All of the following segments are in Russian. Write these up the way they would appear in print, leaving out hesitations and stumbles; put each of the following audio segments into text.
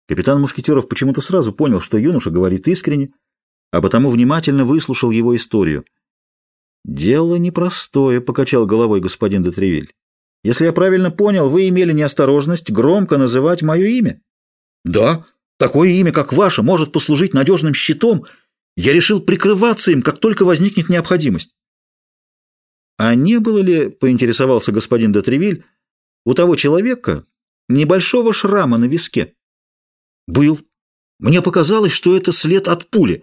Капитан Мушкетеров почему-то сразу понял, что юноша говорит искренне, а потому внимательно выслушал его историю. «Дело непростое», — покачал головой господин де Тревиль. «Если я правильно понял, вы имели неосторожность громко называть мое имя?» «Да, такое имя, как ваше, может послужить надежным щитом. Я решил прикрываться им, как только возникнет необходимость». «А не было ли, — поинтересовался господин де Тревиль, — у того человека небольшого шрама на виске?» «Был. Мне показалось, что это след от пули».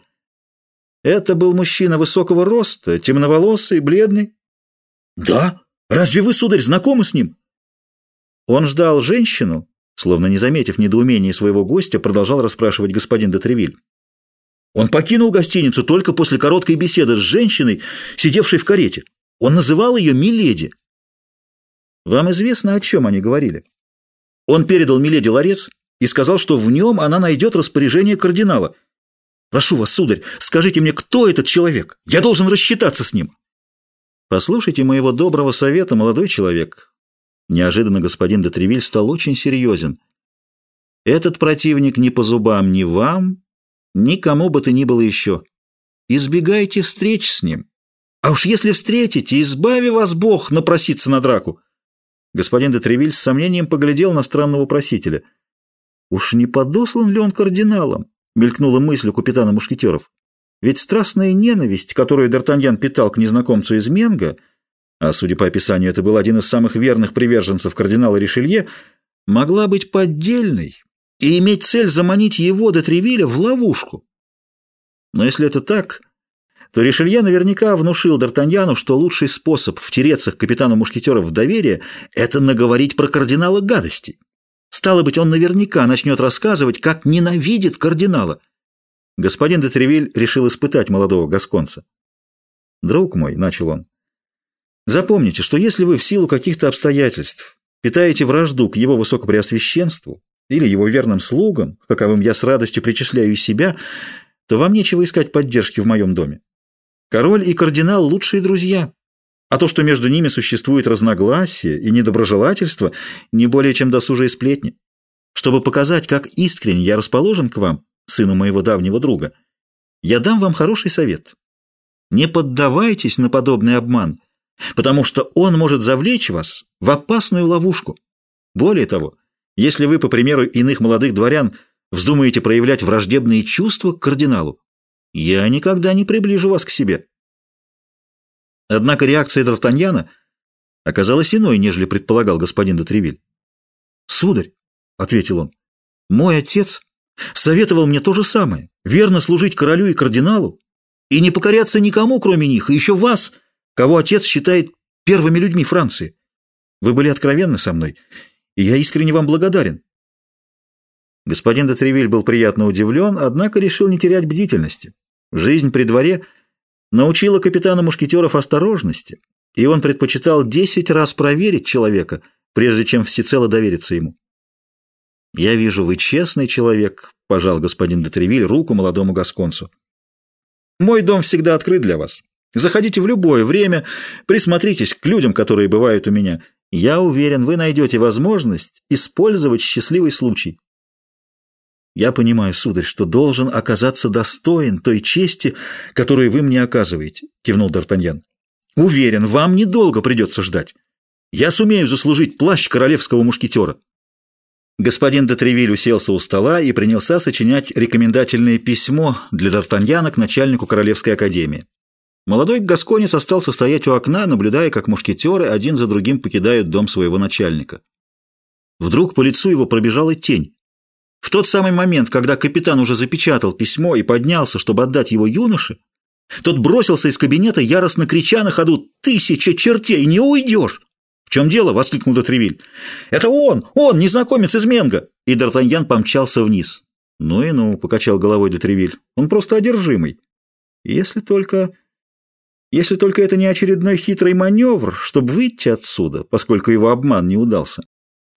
«Это был мужчина высокого роста, темноволосый, бледный?» «Да. Разве вы, сударь, знакомы с ним?» «Он ждал женщину?» Словно не заметив недоумения своего гостя, продолжал расспрашивать господин де Тревиль. «Он покинул гостиницу только после короткой беседы с женщиной, сидевшей в карете. Он называл ее «Миледи». «Вам известно, о чем они говорили?» «Он передал Миледи ларец и сказал, что в нем она найдет распоряжение кардинала. Прошу вас, сударь, скажите мне, кто этот человек? Я должен рассчитаться с ним». «Послушайте моего доброго совета, молодой человек». Неожиданно господин де Тревиль стал очень серьезен. «Этот противник не по зубам ни вам, ни кому бы то ни было еще. Избегайте встреч с ним. А уж если встретите, избави вас Бог напроситься на драку». Господин де Тревиль с сомнением поглядел на странного просителя. «Уж не подослан ли он кардиналом?» — мелькнула мысль у капитана Мушкетеров. «Ведь страстная ненависть, которую Д'Артаньян питал к незнакомцу из Менго, а, судя по описанию, это был один из самых верных приверженцев кардинала Ришелье, могла быть поддельной и иметь цель заманить его, де Тревиля, в ловушку. Но если это так, то Ришелье наверняка внушил Д'Артаньяну, что лучший способ втереться к капитану Мушкетеров в доверие — это наговорить про кардинала гадостей. Стало быть, он наверняка начнет рассказывать, как ненавидит кардинала». Господин де Тревиль решил испытать молодого гасконца. «Друг мой», — начал он, — «запомните, что если вы в силу каких-то обстоятельств питаете вражду к его высокопреосвященству или его верным слугам, к каковым я с радостью причисляю и себя, то вам нечего искать поддержки в моем доме. Король и кардинал — лучшие друзья, а то, что между ними существует разногласие и недоброжелательство, не более чем досужие сплетни. Чтобы показать, как искренне я расположен к вам, сыну моего давнего друга, я дам вам хороший совет. Не поддавайтесь на подобный обман, потому что он может завлечь вас в опасную ловушку. Более того, если вы, по примеру иных молодых дворян, вздумаете проявлять враждебные чувства к кардиналу, я никогда не приближу вас к себе». Однако реакция Д'Артаньяна оказалась иной, нежели предполагал господин де Тревиль. «Сударь», — ответил он, — «мой отец советовал мне то же самое, верно служить королю и кардиналу и не покоряться никому, кроме них, и еще вас, кого отец считает первыми людьми Франции. Вы были откровенны со мной, и я искренне вам благодарен». Господин де Тревиль был приятно удивлен, однако решил не терять бдительности. Жизнь при дворе научила капитана Мушкетеров осторожности, и он предпочитал 10 раз проверить человека, прежде чем всецело довериться ему. «Я вижу, вы честный человек», — пожал господин де Тревиль руку молодому гасконцу. «Мой дом всегда открыт для вас. Заходите в любое время, присмотритесь к людям, которые бывают у меня. Я уверен, вы найдете возможность использовать счастливый случай». «Я понимаю, сударь, что должен оказаться достоин той чести, которую вы мне оказываете», — кивнул Д'Артаньян. «Уверен, вам недолго придется ждать. Я сумею заслужить плащ королевского мушкетера». Господин де Тревиль уселся у стола и принялся сочинять рекомендательное письмо для Д'Артаньяна к начальнику Королевской академии. Молодой гасконец остался стоять у окна, наблюдая, как мушкетеры один за другим покидают дом своего начальника. Вдруг по лицу его пробежала тень. В тот самый момент, когда капитан уже запечатал письмо и поднялся, чтобы отдать его юноше, тот бросился из кабинета, яростно крича на ходу: «1000 чертей, не уйдешь!» «В чем дело?» — воскликнул де Тревиль. «Это он, незнакомец из Менго!» И Д'Артаньян помчался вниз. «Ну и ну», — покачал головой де Тревиль, — «он просто одержимый. Если только это не очередной хитрый маневр, чтобы выйти отсюда, поскольку его обман не удался».